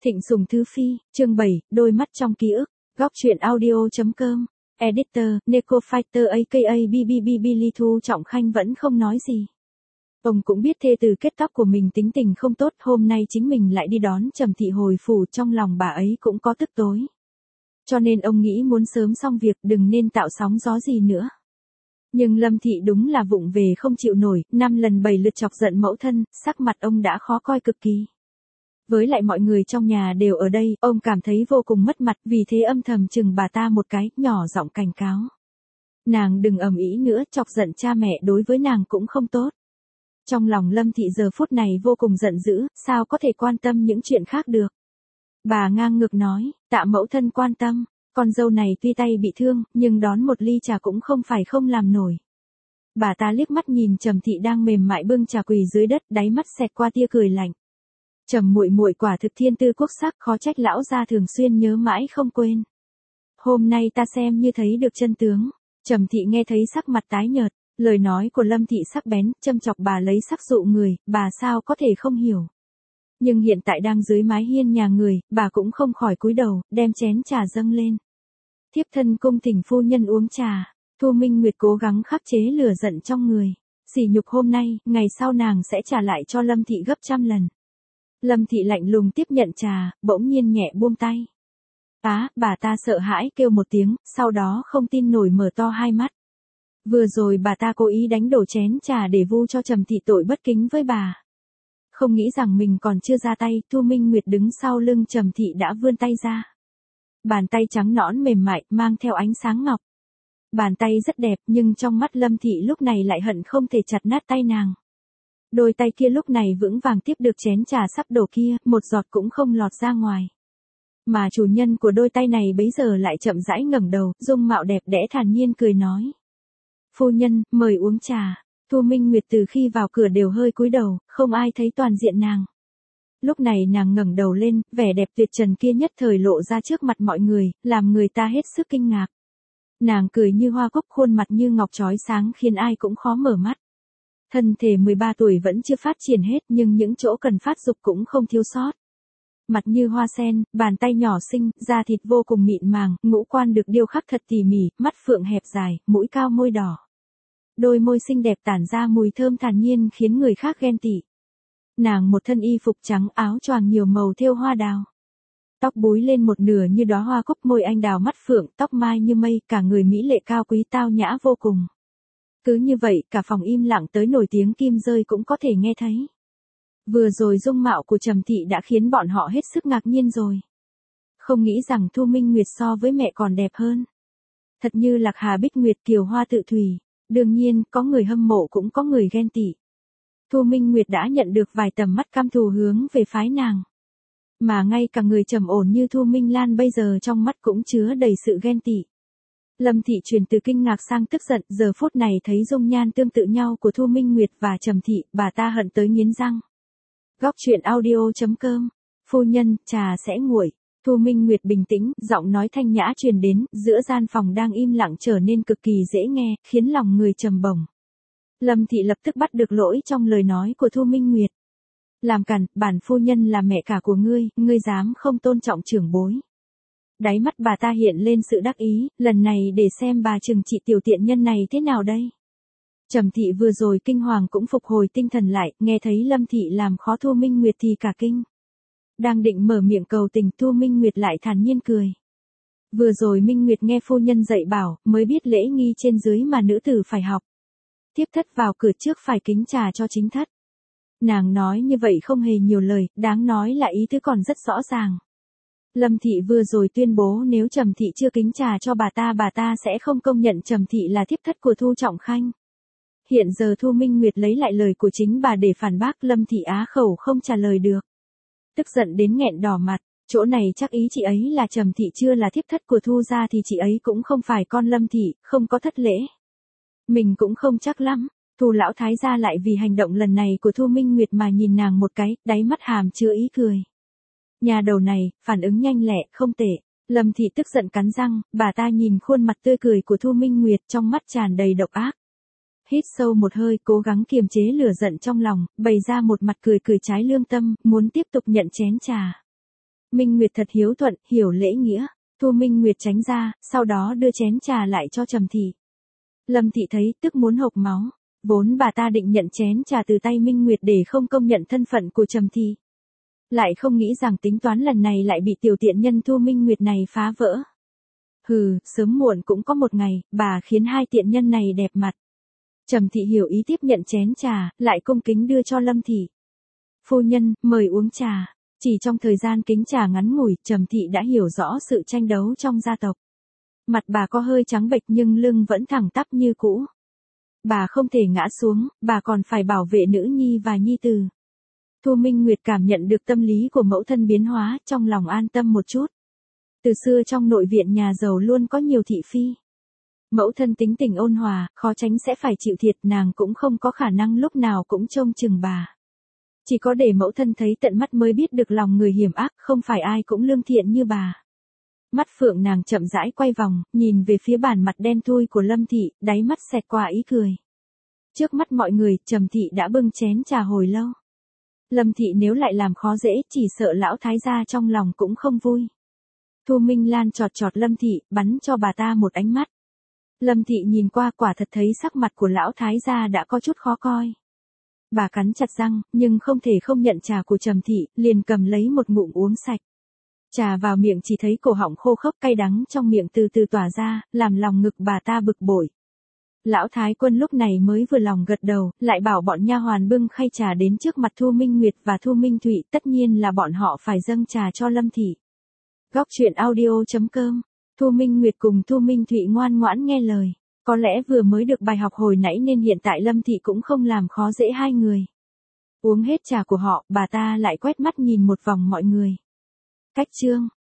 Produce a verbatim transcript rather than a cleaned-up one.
Thịnh Sùng Thứ Phi, chương bảy, đôi mắt trong ký ức, góc truyện audio.com, editor, Neko Fighter aka bê bê bê Billy Thu Trọng Khanh vẫn không nói gì. Ông cũng biết thê từ kết tóc của mình tính tình không tốt, hôm nay chính mình lại đi đón Trầm Thị hồi phủ, trong lòng bà ấy cũng có tức tối. Cho nên ông nghĩ muốn sớm xong việc, đừng nên tạo sóng gió gì nữa. Nhưng Lâm Thị đúng là vụng về không chịu nổi, năm lần bảy lượt chọc giận mẫu thân, sắc mặt ông đã khó coi cực kỳ. Với lại mọi người trong nhà đều ở đây, ông cảm thấy vô cùng mất mặt, vì thế âm thầm chừng bà ta một cái, nhỏ giọng cảnh cáo. Nàng đừng ầm ĩ nữa, chọc giận cha mẹ đối với nàng cũng không tốt. Trong lòng Lâm Thị giờ phút này vô cùng giận dữ, sao có thể quan tâm những chuyện khác được. Bà ngang ngược nói, tạ mẫu thân quan tâm, con dâu này tuy tay bị thương, nhưng đón một ly trà cũng không phải không làm nổi. Bà ta liếc mắt nhìn Trầm Thị đang mềm mại bưng trà quỳ dưới đất, đáy mắt xẹt qua tia cười lạnh. Trầm muội muội quả thực thiên tư quốc sắc, khó trách lão gia thường xuyên nhớ mãi không quên. Hôm nay ta xem như thấy được chân tướng. Trầm Thị nghe thấy sắc mặt tái nhợt, lời nói của Lâm Thị sắc bén, châm chọc bà lấy sắc dụ người, bà sao có thể không hiểu. Nhưng hiện tại đang dưới mái hiên nhà người, bà cũng không khỏi cúi đầu, đem chén trà dâng lên. Thiếp thân cung thỉnh phu nhân uống trà. Thu Minh Nguyệt cố gắng khắc chế lửa giận trong người. Sỉ nhục hôm nay, ngày sau nàng sẽ trả lại cho Lâm Thị gấp trăm lần. Lâm Thị lạnh lùng tiếp nhận trà, bỗng nhiên nhẹ buông tay. Á, bà ta sợ hãi kêu một tiếng, sau đó không tin nổi mở to hai mắt. Vừa rồi bà ta cố ý đánh đổ chén trà để vu cho Trầm Thị tội bất kính với bà. Không nghĩ rằng mình còn chưa ra tay, Thu Minh Nguyệt đứng sau lưng Trầm Thị đã vươn tay ra. Bàn tay trắng nõn mềm mại, mang theo ánh sáng ngọc. Bàn tay rất đẹp, nhưng trong mắt Lâm Thị lúc này lại hận không thể chặt nát tay nàng. Đôi tay kia lúc này vững vàng tiếp được chén trà sắp đổ kia, một giọt cũng không lọt ra ngoài. Mà chủ nhân của đôi tay này bấy giờ lại chậm rãi ngẩng đầu, dung mạo đẹp đẽ thản nhiên cười nói. Phu nhân, mời uống trà. Thu Minh Nguyệt từ khi vào cửa đều hơi cúi đầu, không ai thấy toàn diện nàng. Lúc này nàng ngẩng đầu lên, vẻ đẹp tuyệt trần kia nhất thời lộ ra trước mặt mọi người, làm người ta hết sức kinh ngạc. Nàng cười như hoa cúc, khuôn mặt như ngọc chói sáng khiến ai cũng khó mở mắt. Thân thể mười ba tuổi vẫn chưa phát triển hết, nhưng những chỗ cần phát dục cũng không thiếu sót. Mặt như hoa sen, bàn tay nhỏ xinh, da thịt vô cùng mịn màng, ngũ quan được điêu khắc thật tỉ mỉ, mắt phượng hẹp dài, mũi cao môi đỏ. Đôi môi xinh đẹp tản ra mùi thơm thản nhiên khiến người khác ghen tị. Nàng một thân y phục trắng, áo choàng nhiều màu thêu hoa đào. Tóc búi lên một nửa như đóa hoa cúc, môi anh đào, mắt phượng, tóc mai như mây, cả người mỹ lệ cao quý tao nhã vô cùng. Cứ như vậy, cả phòng im lặng tới nổi tiếng kim rơi cũng có thể nghe thấy. Vừa rồi dung mạo của Trầm Thị đã khiến bọn họ hết sức ngạc nhiên rồi. Không nghĩ rằng Thu Minh Nguyệt so với mẹ còn đẹp hơn. Thật như Lạc Hà Bích Nguyệt, kiều hoa tự thủy. Đương nhiên, có người hâm mộ cũng có người ghen tị. Thu Minh Nguyệt đã nhận được vài tầm mắt căm thù hướng về phái nàng. Mà ngay cả người trầm ổn như Thu Minh Lan bây giờ trong mắt cũng chứa đầy sự ghen tị. Lâm Thị chuyển từ kinh ngạc sang tức giận, giờ phút này thấy dung nhan tương tự nhau của Thu Minh Nguyệt và Trầm Thị, bà ta hận tới nghiến răng. Góc truyện audio.com, phu nhân, trà sẽ nguội. Thu Minh Nguyệt bình tĩnh, giọng nói thanh nhã truyền đến, giữa gian phòng đang im lặng trở nên cực kỳ dễ nghe, khiến lòng người trầm bổng. Lâm Thị lập tức bắt được lỗi trong lời nói của Thu Minh Nguyệt. Làm càn, bản phu nhân là mẹ cả của ngươi, ngươi dám không tôn trọng trưởng bối. Đáy mắt bà ta hiện lên sự đắc ý, lần này để xem bà trừng trị tiểu tiện nhân này thế nào đây. Trầm Thị vừa rồi kinh hoàng cũng phục hồi tinh thần lại, nghe thấy Lâm Thị làm khó Thu Minh Nguyệt thì cả kinh. Đang định mở miệng cầu tình, Thu Minh Nguyệt lại thản nhiên cười. Vừa rồi Minh Nguyệt nghe phu nhân dạy bảo, mới biết lễ nghi trên dưới mà nữ tử phải học. Tiếp thất vào cửa trước phải kính trà cho chính thất. Nàng nói như vậy không hề nhiều lời, đáng nói là ý tứ còn rất rõ ràng. Lâm Thị vừa rồi tuyên bố nếu Trầm Thị chưa kính trà cho bà ta, bà ta sẽ không công nhận Trầm Thị là thiếp thất của Thu Trọng Khanh. Hiện giờ Thu Minh Nguyệt lấy lại lời của chính bà để phản bác, Lâm Thị á khẩu không trả lời được. Tức giận đến nghẹn đỏ mặt, chỗ này chắc ý chị ấy là Trầm Thị chưa là thiếp thất của Thu gia thì chị ấy cũng không phải con Lâm Thị, không có thất lễ. Mình cũng không chắc lắm. Thu lão thái gia lại vì hành động lần này của Thu Minh Nguyệt mà nhìn nàng một cái, đáy mắt hàm chứa ý cười. Nhà đầu này, phản ứng nhanh lẹ, không tệ. Lâm Thị tức giận cắn răng, bà ta nhìn khuôn mặt tươi cười của Thu Minh Nguyệt trong mắt tràn đầy độc ác. Hít sâu một hơi, cố gắng kiềm chế lửa giận trong lòng, bày ra một mặt cười cười trái lương tâm, muốn tiếp tục nhận chén trà. Minh Nguyệt thật hiếu thuận, hiểu lễ nghĩa. Thu Minh Nguyệt tránh ra, sau đó đưa chén trà lại cho Trầm Thị. Lâm Thị thấy, tức muốn hộc máu. Vốn bà ta định nhận chén trà từ tay Minh Nguyệt để không công nhận thân phận của Trầm Thị. Lại không nghĩ rằng tính toán lần này lại bị tiểu tiện nhân Thu Minh Nguyệt này phá vỡ. Hừ, sớm muộn cũng có một ngày, bà khiến hai tiện nhân này đẹp mặt. Trầm Thị hiểu ý tiếp nhận chén trà, lại cung kính đưa cho Lâm Thị. Phu nhân, mời uống trà. Chỉ trong thời gian kính trà ngắn ngủi, Trầm Thị đã hiểu rõ sự tranh đấu trong gia tộc. Mặt bà có hơi trắng bệch nhưng lưng vẫn thẳng tắp như cũ. Bà không thể ngã xuống, bà còn phải bảo vệ nữ nhi và nhi tử. Thu Minh Nguyệt cảm nhận được tâm lý của mẫu thân biến hóa, trong lòng an tâm một chút. Từ xưa trong nội viện nhà giàu luôn có nhiều thị phi. Mẫu thân tính tình ôn hòa, khó tránh sẽ phải chịu thiệt, nàng cũng không có khả năng lúc nào cũng trông chừng bà. Chỉ có để mẫu thân thấy tận mắt mới biết được lòng người hiểm ác, không phải ai cũng lương thiện như bà. Mắt phượng nàng chậm rãi quay vòng, nhìn về phía bàn mặt đen thui của Lâm Thị, đáy mắt xẹt qua ý cười. Trước mắt mọi người, Trầm Thị đã bưng chén trà hồi lâu. Lâm Thị nếu lại làm khó dễ, chỉ sợ lão thái gia trong lòng cũng không vui. Thu Minh Lan chọt chọt Lâm Thị, bắn cho bà ta một ánh mắt. Lâm Thị nhìn qua, quả thật thấy sắc mặt của lão thái gia đã có chút khó coi. Bà cắn chặt răng, nhưng không thể không nhận trà của Trầm Thị, liền cầm lấy một ngụm uống sạch. Trà vào miệng chỉ thấy cổ họng khô khốc cay đắng trong miệng từ từ tỏa ra, làm lòng ngực bà ta bực bội. Lão Thái Quân lúc này mới vừa lòng gật đầu, lại bảo bọn nha hoàn bưng khay trà đến trước mặt Thu Minh Nguyệt và Thu Minh Thụy, tất nhiên là bọn họ phải dâng trà cho Lâm Thị. Góc truyện audio chấm com. Thu Minh Nguyệt cùng Thu Minh Thụy ngoan ngoãn nghe lời. Có lẽ vừa mới được bài học hồi nãy nên hiện tại Lâm Thị cũng không làm khó dễ hai người. Uống hết trà của họ, bà ta lại quét mắt nhìn một vòng mọi người. Cách chương.